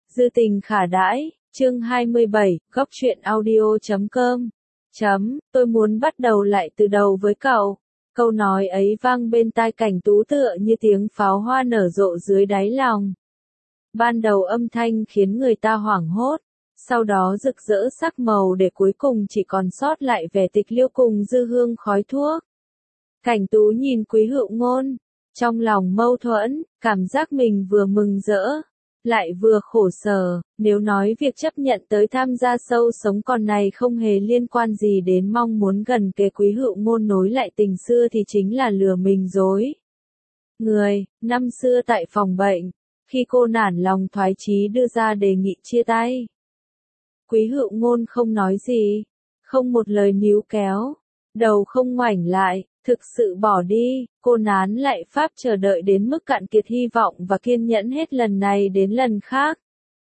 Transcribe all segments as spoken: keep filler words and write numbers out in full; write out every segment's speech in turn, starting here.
Dư tình khả đãi, chương hai mươi bảy, góc truyện audio chấm com. Chấm, tôi muốn bắt đầu lại từ đầu với cậu. Câu nói ấy vang bên tai Cảnh Tú tựa như tiếng pháo hoa nở rộ dưới đáy lòng. Ban đầu âm thanh khiến người ta hoảng hốt, sau đó rực rỡ sắc màu để cuối cùng chỉ còn sót lại vẻ tịch liêu cùng dư hương khói thuốc. Cảnh Tú nhìn Quý Hữu Ngôn, trong lòng mâu thuẫn, cảm giác mình vừa mừng rỡ, lại vừa khổ sở. Nếu nói việc chấp nhận tới tham gia sâu sống con này không hề liên quan gì đến mong muốn gần kề Quý Hữu Ngôn nối lại tình xưa thì chính là lừa mình dối. Người, năm xưa tại phòng bệnh, khi cô nản lòng thoái chí đưa ra đề nghị chia tay, Quý Hữu Ngôn không nói gì, không một lời níu kéo, đầu không ngoảnh lại, thực sự bỏ đi. Cô nán lại pháp chờ đợi đến mức cạn kiệt hy vọng và kiên nhẫn hết lần này đến lần khác.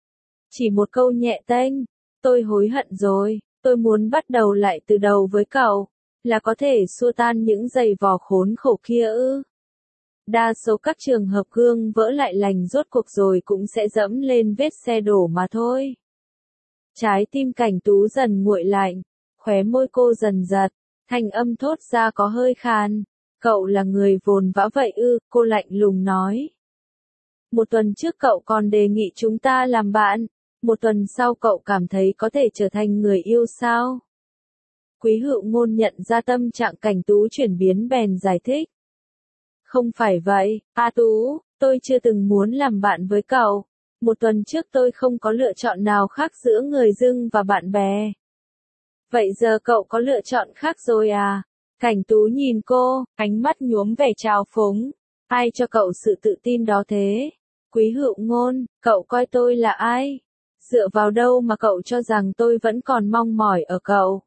Chỉ một câu nhẹ tênh, tôi hối hận rồi, tôi muốn bắt đầu lại từ đầu với cậu, là có thể xua tan những giày vò khốn khổ kia ư? Đa số các trường hợp gương vỡ lại lành rốt cuộc rồi cũng sẽ dẫm lên vết xe đổ mà thôi. Trái tim Cảnh Tú dần nguội lạnh, khóe môi cô dần giật, thanh âm thốt ra có hơi khàn. Cậu là người vồn vã vậy ư? Cô lạnh lùng nói. Một tuần trước cậu còn đề nghị chúng ta làm bạn, một tuần sau cậu cảm thấy có thể trở thành người yêu sao? Quý Hữu Ngôn nhận ra tâm trạng Cảnh Tú chuyển biến bèn giải thích. Không phải vậy, A Tú, tôi chưa từng muốn làm bạn với cậu. Một tuần trước tôi không có lựa chọn nào khác giữa người dưng và bạn bè. Vậy giờ cậu có lựa chọn khác rồi à? Cảnh Tú nhìn cô, ánh mắt nhuốm vẻ trào phúng. Ai cho cậu sự tự tin đó thế? Quý Hữu Ngôn, cậu coi tôi là ai? Dựa vào đâu mà cậu cho rằng tôi vẫn còn mong mỏi ở cậu?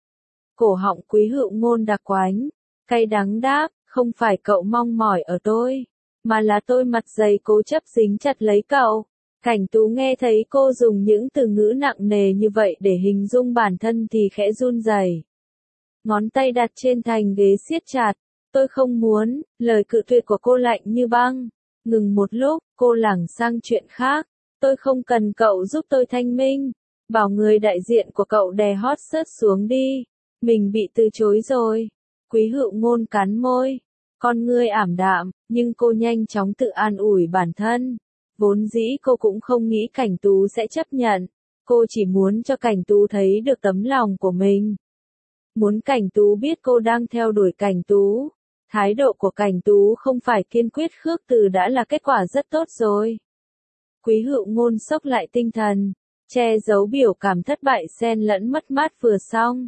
Cổ họng Quý Hữu Ngôn đặc quánh, cay đắng đáp, không phải cậu mong mỏi ở tôi, mà là tôi mặt dày cố chấp dính chặt lấy cậu. Cảnh Tú nghe thấy cô dùng những từ ngữ nặng nề như vậy để hình dung bản thân thì khẽ run rẩy. Ngón tay đặt trên thành ghế siết chặt. Tôi không muốn, lời cự tuyệt của cô lạnh như băng. Ngừng một lúc, cô lảng sang chuyện khác. Tôi không cần cậu giúp tôi thanh minh. Bảo người đại diện của cậu đè hot search xuống đi. Mình bị từ chối rồi. Quý Hữu Ngôn cắn môi. Con ngươi ảm đạm, nhưng cô nhanh chóng tự an ủi bản thân. Vốn dĩ cô cũng không nghĩ Cảnh Tú sẽ chấp nhận. Cô chỉ muốn cho Cảnh Tú thấy được tấm lòng của mình. Muốn Cảnh Tú biết cô đang theo đuổi Cảnh Tú. Thái độ của Cảnh Tú không phải kiên quyết khước từ đã là kết quả rất tốt rồi. Quý Hữu Ngôn sốc lại tinh thần, che giấu biểu cảm thất bại xen lẫn mất mát vừa xong.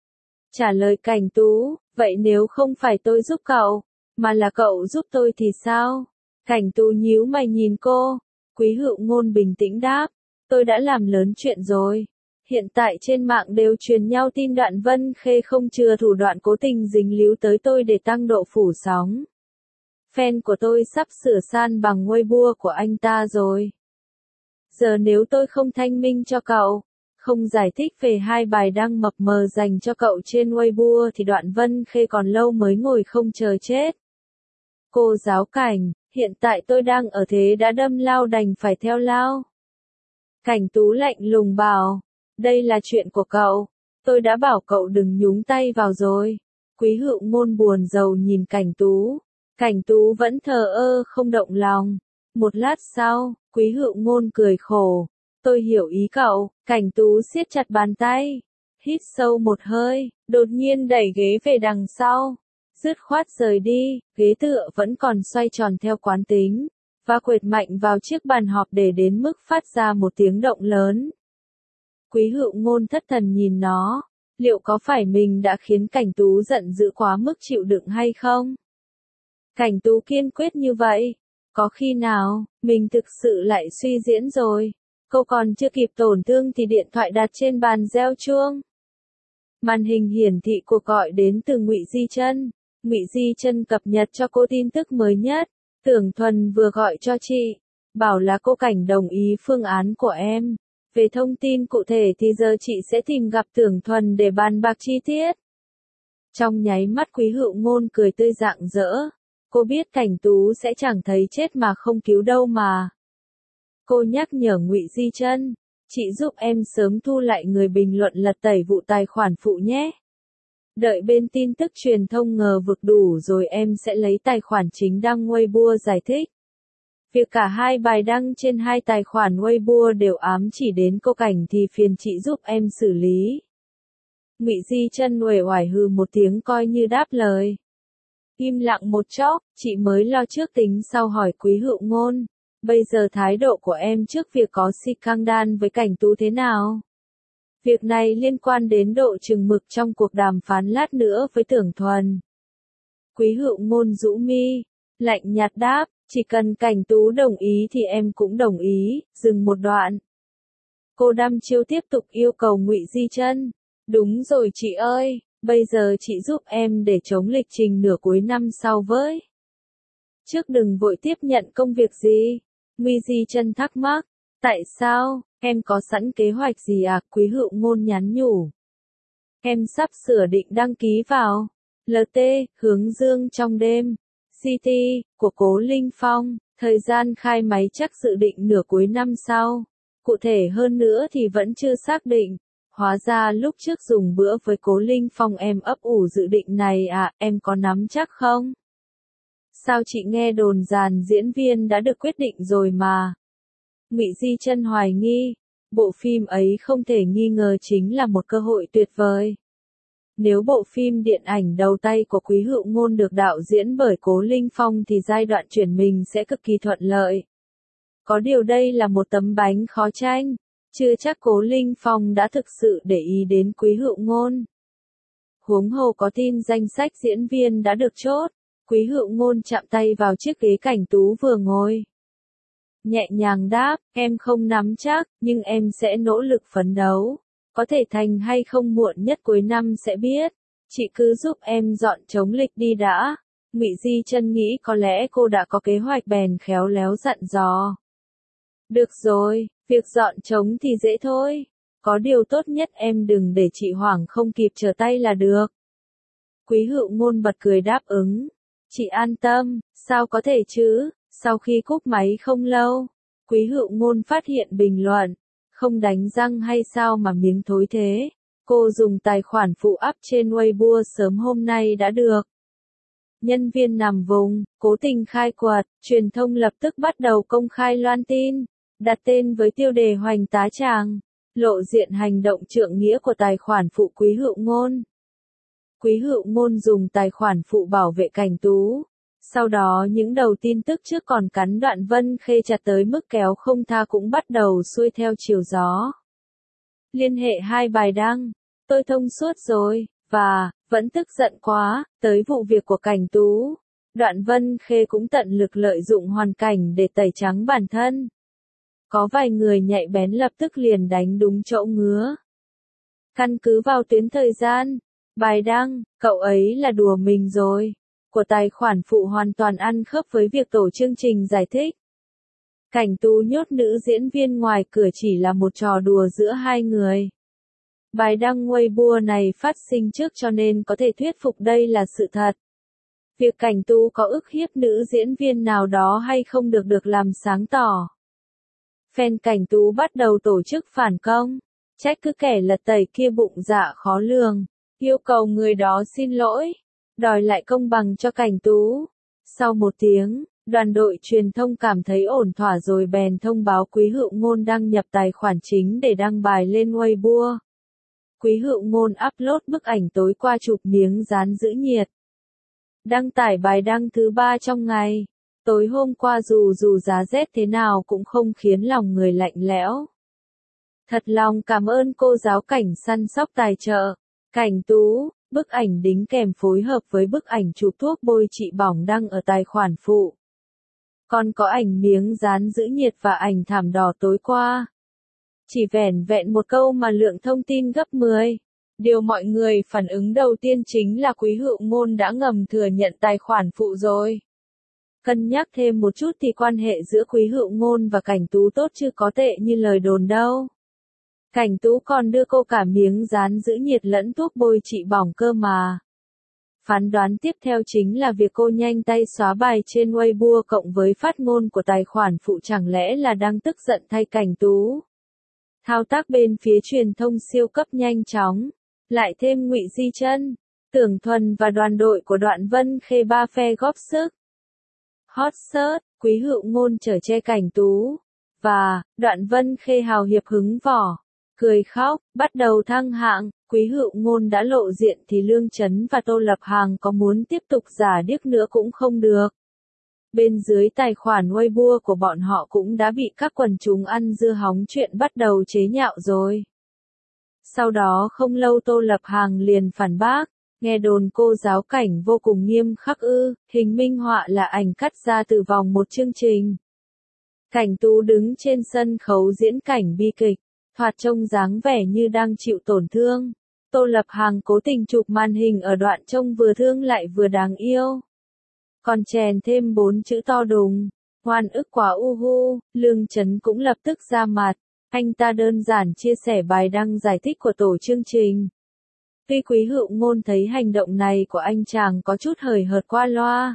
Trả lời Cảnh Tú, vậy nếu không phải tôi giúp cậu, mà là cậu giúp tôi thì sao? Cảnh Tú nhíu mày nhìn cô. Quý Hữu Ngôn bình tĩnh đáp, tôi đã làm lớn chuyện rồi. Hiện tại trên mạng đều truyền nhau tin Đoạn Vân Khê không chừa thủ đoạn cố tình dính líu tới tôi để tăng độ phủ sóng. Fan của tôi sắp sửa san bằng Weibo của anh ta rồi. Giờ nếu tôi không thanh minh cho cậu, không giải thích về hai bài đăng mập mờ dành cho cậu trên Weibo thì Đoạn Vân Khê còn lâu mới ngồi không chờ chết. Cô giáo Cảnh, hiện tại tôi đang ở thế đã đâm lao đành phải theo lao. Cảnh Tú lạnh lùng bảo. Đây là chuyện của cậu, tôi đã bảo cậu đừng nhúng tay vào rồi. Quý Hữu Ngôn buồn rầu nhìn Cảnh Tú. Cảnh Tú vẫn thờ ơ không động lòng. Một lát sau, Quý Hữu Ngôn cười khổ. Tôi hiểu ý cậu. Cảnh Tú siết chặt bàn tay. Hít sâu một hơi, đột nhiên đẩy ghế về đằng sau. Dứt khoát rời đi, ghế tựa vẫn còn xoay tròn theo quán tính. Và quệt mạnh vào chiếc bàn họp để đến mức phát ra một tiếng động lớn. Quý Hữu Ngôn thất thần nhìn nó, liệu có phải mình đã khiến Cảnh Tú giận dữ quá mức chịu đựng hay không? Cảnh Tú kiên quyết như vậy, có khi nào, mình thực sự lại suy diễn rồi, cô còn chưa kịp tổn thương thì điện thoại đặt trên bàn reo chuông. Màn hình hiển thị cuộc gọi đến từ Ngụy Di Chân. Ngụy Di Chân cập nhật cho cô tin tức mới nhất, Tưởng Thuần vừa gọi cho chị, bảo là cô Cảnh đồng ý phương án của em. Về thông tin cụ thể thì giờ chị sẽ tìm gặp Tưởng Thuần để bàn bạc chi tiết. Trong nháy mắt Quý Hữu Ngôn cười tươi rạng rỡ. Cô biết Cảnh Tú sẽ chẳng thấy chết mà không cứu đâu mà. Cô nhắc nhở Ngụy Di Trân, chị giúp em sớm thu lại người bình luận lật tẩy vụ tài khoản phụ nhé. Đợi bên tin tức truyền thông ngờ vực đủ rồi em sẽ lấy tài khoản chính đăng Weibo giải thích. Việc cả hai bài đăng trên hai tài khoản Weibo đều ám chỉ đến cô Cảnh thì phiền chị giúp em xử lý. Ngụy Di Trân uể oải hừ một tiếng coi như đáp lời. Im lặng một chốc, chị mới lo trước tính sau hỏi Quý Hữu Ngôn. Bây giờ thái độ của em trước việc có scandal với Cảnh Tú thế nào? Việc này liên quan đến độ chừng mực trong cuộc đàm phán lát nữa với Tưởng Thuần. Quý Hữu Ngôn rũ mi, lạnh nhạt đáp, chỉ cần Cảnh Tú đồng ý thì em cũng đồng ý, dừng một đoạn. Cô đăm chiêu tiếp tục yêu cầu Ngụy Di Trân. Đúng rồi chị ơi, bây giờ chị giúp em để chống lịch trình nửa cuối năm sau với. Trước đừng vội tiếp nhận công việc gì. Ngụy Di Trân thắc mắc, tại sao, em có sẵn kế hoạch gì à? Quý Hữu Ngôn nhắn nhủ. Em sắp sửa định đăng ký vào lờ tê, Hướng Dương trong đêm, xê tê, của Cố Linh Phong, thời gian khai máy chắc dự định nửa cuối năm sau. Cụ thể hơn nữa thì vẫn chưa xác định. Hóa ra lúc trước dùng bữa với Cố Linh Phong em ấp ủ dự định này à, em có nắm chắc không? Sao chị nghe đồn dàn diễn viên đã được quyết định rồi mà? Ngụy Di Trân hoài nghi, bộ phim ấy không thể nghi ngờ chính là một cơ hội tuyệt vời. Nếu bộ phim điện ảnh đầu tay của Quý Hữu Ngôn được đạo diễn bởi Cố Linh Phong thì giai đoạn chuyển mình sẽ cực kỳ thuận lợi. Có điều đây là một tấm bánh khó tranh, chưa chắc Cố Linh Phong đã thực sự để ý đến Quý Hữu Ngôn. Huống hồ có tin danh sách diễn viên đã được chốt, Quý Hữu Ngôn chạm tay vào chiếc ghế Cảnh Tú vừa ngồi. Nhẹ nhàng đáp, em không nắm chắc, nhưng em sẽ nỗ lực phấn đấu. Có thể thành hay không muộn nhất cuối năm sẽ biết. Chị cứ giúp em dọn chống lịch đi đã. Ngụy Di Trân nghĩ có lẽ cô đã có kế hoạch bèn khéo léo dặn dò. Được rồi, việc dọn chống thì dễ thôi. Có điều tốt nhất em đừng để chị hoảng không kịp trở tay là được. Quý Hữu Ngôn bật cười đáp ứng. Chị an tâm, sao có thể chứ? Sau khi cúp máy không lâu, Quý Hữu Ngôn phát hiện bình luận. Không đánh răng hay sao mà miếng thối thế? Cô dùng tài khoản phụ up trên Weibo sớm hôm nay đã được. Nhân viên nằm vùng, cố tình khai quật, truyền thông lập tức bắt đầu công khai loan tin, đặt tên với tiêu đề Hoành tá tràng, lộ diện hành động trượng nghĩa của tài khoản phụ Quý Hữu Ngôn. Quý Hữu Ngôn dùng tài khoản phụ bảo vệ Cảnh Tú. Sau đó những đầu tin tức trước còn cắn Đoạn Vân Khê chặt tới mức kéo không tha cũng bắt đầu xuôi theo chiều gió. Liên hệ hai bài đăng, tôi thông suốt rồi, và, vẫn tức giận quá, tới vụ việc của Cảnh Tú. Đoạn Vân Khê cũng tận lực lợi dụng hoàn cảnh để tẩy trắng bản thân. Có vài người nhạy bén lập tức liền đánh đúng chỗ ngứa. Căn cứ vào tuyến thời gian, bài đăng, cậu ấy là đùa mình rồi, của tài khoản phụ hoàn toàn ăn khớp với việc tổ chương trình giải thích. Cảnh Tú nhốt nữ diễn viên ngoài cửa chỉ là một trò đùa giữa hai người. Bài đăng Weibo này phát sinh trước cho nên có thể thuyết phục đây là sự thật. Việc Cảnh Tú có ức hiếp nữ diễn viên nào đó hay không được được làm sáng tỏ. Fan Cảnh Tú bắt đầu tổ chức phản công, trách cứ kẻ lật tẩy kia bụng dạ khó lường, yêu cầu người đó xin lỗi, đòi lại công bằng cho Cảnh Tú. Sau một tiếng, đoàn đội truyền thông cảm thấy ổn thỏa rồi bèn thông báo Quý Hữu Ngôn đăng nhập tài khoản chính để đăng bài lên Weibo. Quý Hữu Ngôn upload bức ảnh tối qua chụp miếng dán giữ nhiệt. Đăng tải bài đăng thứ ba trong ngày. Tối hôm qua dù dù giá rét thế nào cũng không khiến lòng người lạnh lẽo. Thật lòng cảm ơn cô giáo Cảnh săn sóc tài trợ. Cảnh Tú, bức ảnh đính kèm phối hợp với bức ảnh chụp thuốc bôi trị bỏng đăng ở tài khoản phụ. Còn có ảnh miếng dán giữ nhiệt và ảnh thảm đỏ tối qua. Chỉ vẻn vẹn một câu mà lượng thông tin gấp mười. Điều mọi người phản ứng đầu tiên chính là Quý Hữu Ngôn đã ngầm thừa nhận tài khoản phụ rồi. Cân nhắc thêm một chút thì quan hệ giữa Quý Hữu Ngôn và Cảnh Tú tốt chứ có tệ như lời đồn đâu. Cảnh Tú còn đưa cô cả miếng dán giữ nhiệt lẫn thuốc bôi trị bỏng cơ mà. Phán đoán tiếp theo chính là việc cô nhanh tay xóa bài trên Weibo cộng với phát ngôn của tài khoản phụ chẳng lẽ là đang tức giận thay Cảnh Tú. Thao tác bên phía truyền thông siêu cấp nhanh chóng, lại thêm Ngụy Di Trân, Tưởng Thuần và đoàn đội của Đoạn Vân Khê ba phe góp sức. Hot search, Quý Hữu Ngôn chở che Cảnh Tú, và Đoạn Vân Khê hào hiệp hứng vỏ, cười khóc, bắt đầu thăng hạng. Quý Hữu Ngôn đã lộ diện thì Lương Chấn và Tô Lập Hàng có muốn tiếp tục giả điếc nữa cũng không được. Bên dưới tài khoản Weibo của bọn họ cũng đã bị các quần chúng ăn dưa hóng chuyện bắt đầu chế nhạo rồi. Sau đó không lâu Tô Lập Hàng liền phản bác, nghe đồn cô giáo Cảnh vô cùng nghiêm khắc ư, hình minh họa là ảnh cắt ra từ vòng một chương trình. Cảnh Tú đứng trên sân khấu diễn cảnh bi kịch, thoạt trông dáng vẻ như đang chịu tổn thương. Tô Lập Hàng cố tình chụp màn hình ở đoạn trông vừa thương lại vừa đáng yêu. Còn chèn thêm bốn chữ to đùng, oan ức quá u hu, Lương Chấn cũng lập tức ra mặt. Anh ta đơn giản chia sẻ bài đăng giải thích của tổ chương trình. Tuy Quý Hữu Ngôn thấy hành động này của anh chàng có chút hời hợt qua loa.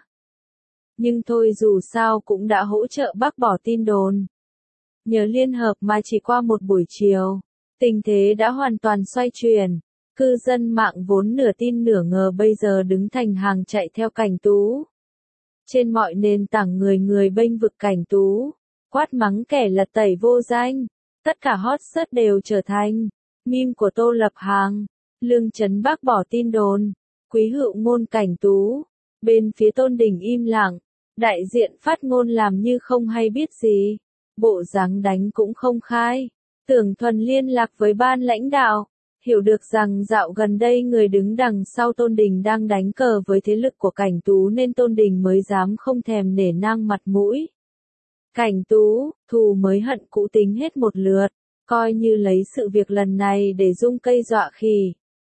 Nhưng thôi dù sao cũng đã hỗ trợ bác bỏ tin đồn. Nhờ liên hợp mà chỉ qua một buổi chiều, tình thế đã hoàn toàn xoay chuyển. Cư dân mạng vốn nửa tin nửa ngờ bây giờ đứng thành hàng chạy theo Cảnh Tú. Trên mọi nền tảng người người bênh vực Cảnh Tú, quát mắng kẻ lật tẩy vô danh. Tất cả hot search đều trở thành meme của Tô Lập Hàng. Lương Chấn bác bỏ tin đồn, Quý Hữu Ngôn Cảnh Tú. Bên phía Tôn Đình im lặng, đại diện phát ngôn làm như không hay biết gì. Bộ dáng đánh cũng không khai. Tưởng Thuần liên lạc với ban lãnh đạo, hiểu được rằng dạo gần đây người đứng đằng sau Tôn Đình đang đánh cờ với thế lực của Cảnh Tú nên Tôn Đình mới dám không thèm nể nang mặt mũi. Cảnh Tú, thù mới hận cũ tính hết một lượt, coi như lấy sự việc lần này để rung cây dọa khỉ.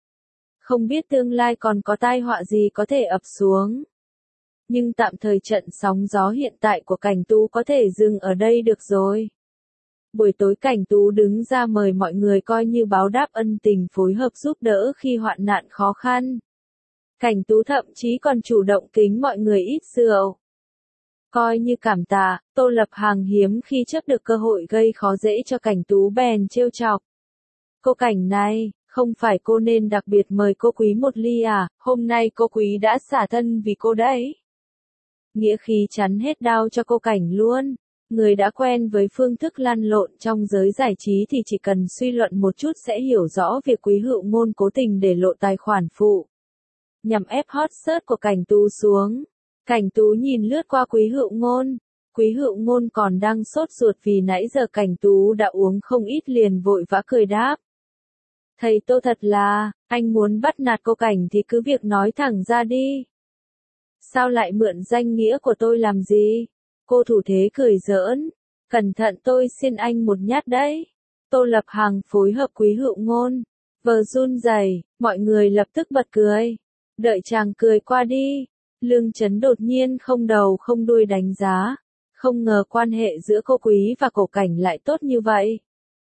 Không biết tương lai còn có tai họa gì có thể ập xuống. Nhưng tạm thời trận sóng gió hiện tại của Cảnh Tú có thể dừng ở đây được rồi. Buổi tối Cảnh Tú đứng ra mời mọi người coi như báo đáp ân tình phối hợp giúp đỡ khi hoạn nạn khó khăn. Cảnh Tú thậm chí còn chủ động kính mọi người ít rượu. Coi như cảm tạ, Tô Lập Hàng hiếm khi chấp được cơ hội gây khó dễ cho Cảnh Tú bèn trêu chọc. Cô Cảnh này, không phải cô nên đặc biệt mời cô Quý một ly à, hôm nay cô Quý đã xả thân vì cô đấy. Nghĩa khí chắn hết đau cho cô Cảnh luôn. Người đã quen với phương thức lăn lộn trong giới giải trí thì chỉ cần suy luận một chút sẽ hiểu rõ việc Quý Hữu Ngôn cố tình để lộ tài khoản phụ, nhằm ép hot search của Cảnh Tú xuống. Cảnh Tú nhìn lướt qua Quý Hữu Ngôn. Quý Hữu Ngôn còn đang sốt ruột vì nãy giờ Cảnh Tú đã uống không ít liền vội vã cười đáp. Thầy Tô thật là, anh muốn bắt nạt cô Cảnh thì cứ việc nói thẳng ra đi. Sao lại mượn danh nghĩa của tôi làm gì? Cô thủ thế cười giỡn. Cẩn thận tôi xiên anh một nhát đấy. Tô Lập Hàng phối hợp Quý Hữu Ngôn. Vờ run rẩy, mọi người lập tức bật cười. Đợi chàng cười qua đi. Lương Chấn đột nhiên không đầu không đuôi đánh giá. Không ngờ quan hệ giữa cô Quý và cổ Cảnh lại tốt như vậy.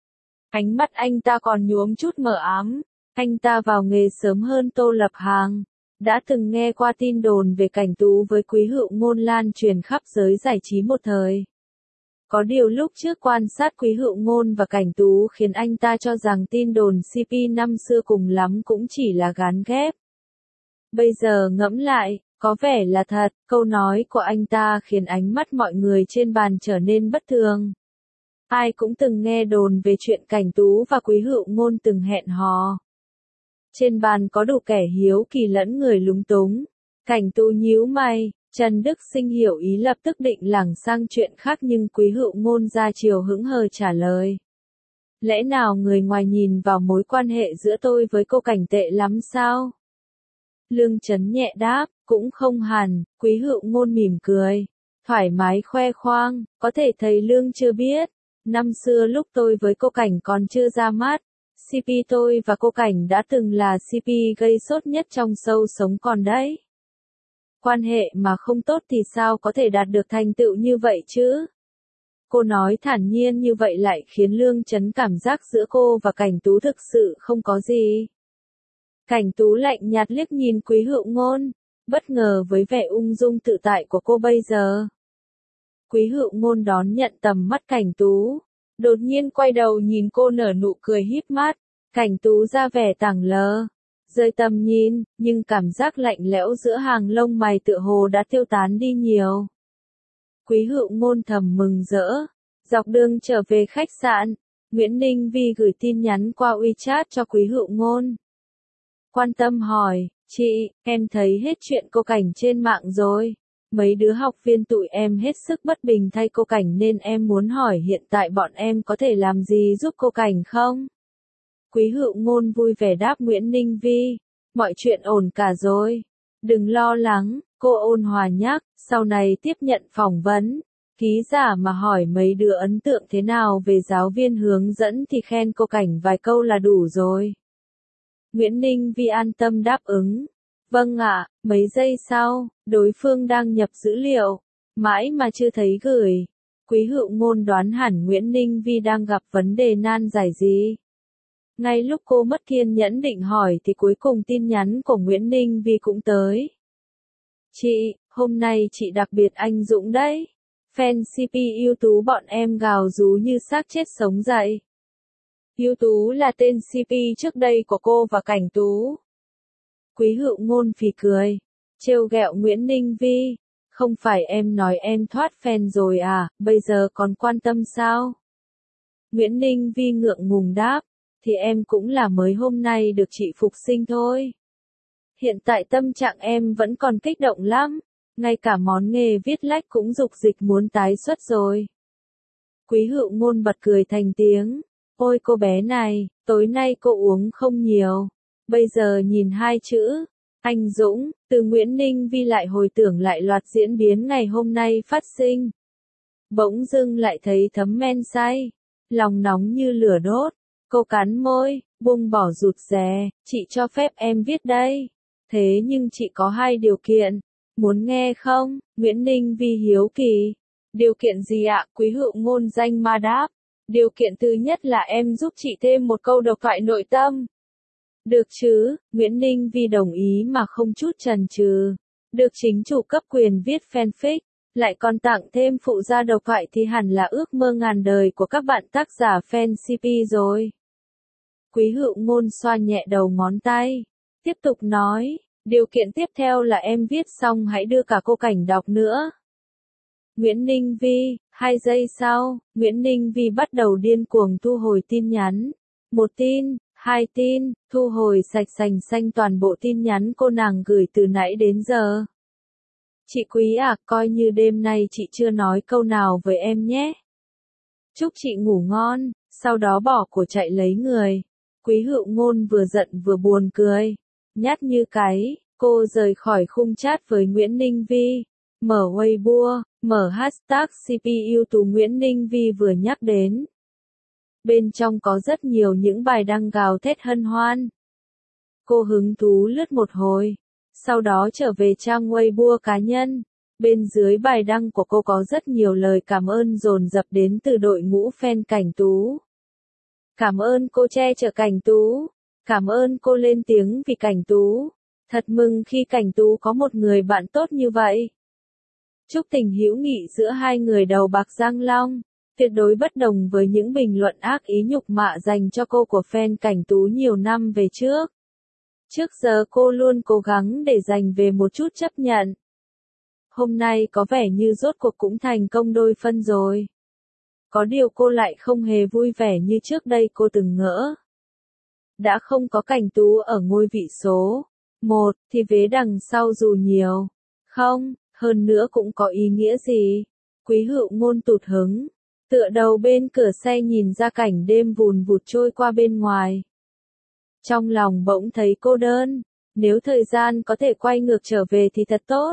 Ánh mắt anh ta còn nhuốm chút mờ ám. Anh ta vào nghề sớm hơn Tô Lập Hàng. Đã từng nghe qua tin đồn về Cảnh Tú với Quý Hữu Ngôn lan truyền khắp giới giải trí một thời. Có điều lúc trước quan sát Quý Hữu Ngôn và Cảnh Tú khiến anh ta cho rằng tin đồn xê pê năm xưa cùng lắm cũng chỉ là gán ghép. Bây giờ ngẫm lại, có vẻ là thật, câu nói của anh ta khiến ánh mắt mọi người trên bàn trở nên bất thường. Ai cũng từng nghe đồn về chuyện Cảnh Tú và Quý Hữu Ngôn từng hẹn hò. Trên bàn có đủ kẻ hiếu kỳ lẫn người lúng túng. Cảnh Tú nhíu mày, Trần Đức Sinh hiểu ý lập tức định lảng sang chuyện khác nhưng Quý Hữu Ngôn ra chiều hững hờ trả lời. Lẽ nào người ngoài nhìn vào mối quan hệ giữa tôi với cô Cảnh tệ lắm sao? Lương Chấn nhẹ đáp, cũng không hẳn, Quý Hữu Ngôn mỉm cười. Thoải mái khoe khoang, có thể thầy Lương chưa biết. Năm xưa lúc tôi với cô Cảnh còn chưa ra mắt. xê pê tôi và cô Cảnh đã từng là xê pê gây sốt nhất trong show sống còn đấy. Quan hệ mà không tốt thì sao có thể đạt được thành tựu như vậy chứ? Cô nói thản nhiên như vậy lại khiến Lương Chấn cảm giác giữa cô và Cảnh Tú thực sự không có gì. Cảnh Tú lạnh nhạt liếc nhìn Quý Hữu Ngôn. bất ngờ với vẻ ung dung tự tại của cô bây giờ. Quý Hựu Ngôn đón nhận tầm mắt Cảnh Tú, đột nhiên quay đầu nhìn cô nở nụ cười híp mắt. Cảnh Tú ra vẻ tảng lờ, rời tầm nhìn, nhưng cảm giác lạnh lẽo giữa hàng lông mày tựa hồ đã tiêu tán đi nhiều. Quý Hựu Ngôn thầm mừng rỡ. Dọc đường trở về khách sạn, Nguyễn Ninh Vi gửi tin nhắn qua WeChat cho Quý Hựu Ngôn. Quan tâm hỏi, chị, em thấy hết chuyện cô Cảnh trên mạng rồi. Mấy đứa học viên tụi em hết sức bất bình thay cô Cảnh nên em muốn hỏi hiện tại bọn em có thể làm gì giúp cô Cảnh không? Quý Hựu Ngôn vui vẻ đáp Nguyễn Ninh Vi, mọi chuyện ổn cả rồi. Đừng lo lắng, cô ôn hòa nhắc, sau này tiếp nhận phỏng vấn. Ký giả mà hỏi mấy đứa ấn tượng thế nào về giáo viên hướng dẫn thì khen cô Cảnh vài câu là đủ rồi. Nguyễn Ninh Vi an tâm đáp ứng. Vâng ạ, mấy giây sau, đối phương đang nhập dữ liệu. Mãi mà chưa thấy gửi. Quý Hựu Ngôn đoán hẳn Nguyễn Ninh Vi đang gặp vấn đề nan giải gì. Ngay lúc cô mất kiên nhẫn định hỏi thì cuối cùng tin nhắn của Nguyễn Ninh Vi cũng tới. Chị, hôm nay chị đặc biệt anh dũng đấy. Fan xê pê ưu tú bọn em gào rú như xác chết sống dậy. Ưu tú là tên xê pê trước đây của cô và Cảnh Tú. Quý Hựu Ngôn phì cười, trêu ghẹo Nguyễn Ninh Vi. Không phải em nói em thoát fan rồi à, bây giờ còn quan tâm sao? Nguyễn Ninh Vi ngượng ngùng đáp, thì em cũng là mới hôm nay được chị phục sinh thôi. Hiện tại tâm trạng em vẫn còn kích động lắm, ngay cả món nghề viết lách cũng dục dịch muốn tái xuất rồi. Quý Hựu Ngôn bật cười thành tiếng, ôi cô bé này, tối nay cô uống không nhiều, bây giờ nhìn hai chữ, anh dũng, từ Nguyễn Ninh Vi lại hồi tưởng lại loạt diễn biến ngày hôm nay phát sinh. Bỗng dưng lại thấy thấm men say, lòng nóng như lửa đốt. Cô cắn môi, buông bỏ rụt rè, chị cho phép em viết đây. Thế nhưng chị có hai điều kiện. Muốn nghe không? Nguyễn Ninh Vi hiếu kỳ. Điều kiện gì ạ? Quý Hựu Ngôn danh ma đáp. Điều kiện thứ nhất là em giúp chị thêm một câu độc thoại nội tâm. Được chứ? Nguyễn Ninh Vi đồng ý mà không chút chần chừ. Được chính chủ cấp quyền viết fanfic, lại còn tặng thêm phụ gia độc thoại thì hẳn là ước mơ ngàn đời của các bạn tác giả fan xê pê rồi. Quý Hựu Ngôn xoa nhẹ đầu ngón tay, tiếp tục nói, điều kiện tiếp theo là em viết xong hãy đưa cả cô Cảnh đọc nữa. Nguyễn Ninh Vi, hai giây sau, Nguyễn Ninh Vi bắt đầu điên cuồng thu hồi tin nhắn. Một tin, hai tin, thu hồi sạch sành xanh toàn bộ tin nhắn cô nàng gửi từ nãy đến giờ. Chị Quý à, coi như đêm nay chị chưa nói câu nào với em nhé. Chúc chị ngủ ngon, sau đó bỏ của chạy lấy người. Quý Hựu Ngôn vừa giận vừa buồn cười. Nhát như cái, cô rời khỏi khung chat với Nguyễn Ninh Vi. Mở Weibo, mở hashtag xê pê ưu tú Nguyễn Ninh Vi vừa nhắc đến. Bên trong có rất nhiều những bài đăng gào thét hân hoan. Cô hứng thú lướt một hồi, sau đó trở về trang Weibo cá nhân. Bên dưới bài đăng của cô có rất nhiều lời cảm ơn dồn dập đến từ đội ngũ fan Cảnh Tú. Cảm ơn cô che chở Cảnh Tú. Cảm ơn cô lên tiếng vì Cảnh Tú. Thật mừng khi Cảnh Tú có một người bạn tốt như vậy. Chúc tình hữu nghị giữa hai người đầu bạc răng long. Tuyệt đối bất đồng với những bình luận ác ý nhục mạ dành cho cô của fan Cảnh Tú nhiều năm về trước. Trước giờ cô luôn cố gắng để giành về một chút chấp nhận. Hôm nay có vẻ như rốt cuộc cũng thành công đôi phân rồi. Có điều cô lại không hề vui vẻ như trước đây cô từng ngỡ. Đã không có Cảnh Tú ở ngôi vị số một thì vế đằng sau dù nhiều. Không, hơn nữa cũng có ý nghĩa gì. Quý Hựu Ngôn tụt hứng, tựa đầu bên cửa xe nhìn ra cảnh đêm vùn vụt trôi qua bên ngoài. Trong lòng bỗng thấy cô đơn, nếu thời gian có thể quay ngược trở về thì thật tốt.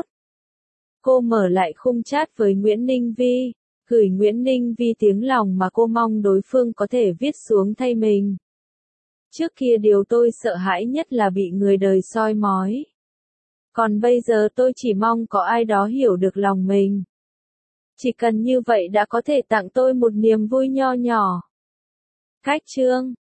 Cô mở lại khung chat với Nguyễn Ninh Vi, gửi Nguyễn Ninh Vi tiếng lòng mà cô mong đối phương có thể viết xuống thay mình. Trước kia điều tôi sợ hãi nhất là bị người đời soi mói. Còn bây giờ tôi chỉ mong có ai đó hiểu được lòng mình. Chỉ cần như vậy đã có thể tặng tôi một niềm vui nho nhỏ. Cách chương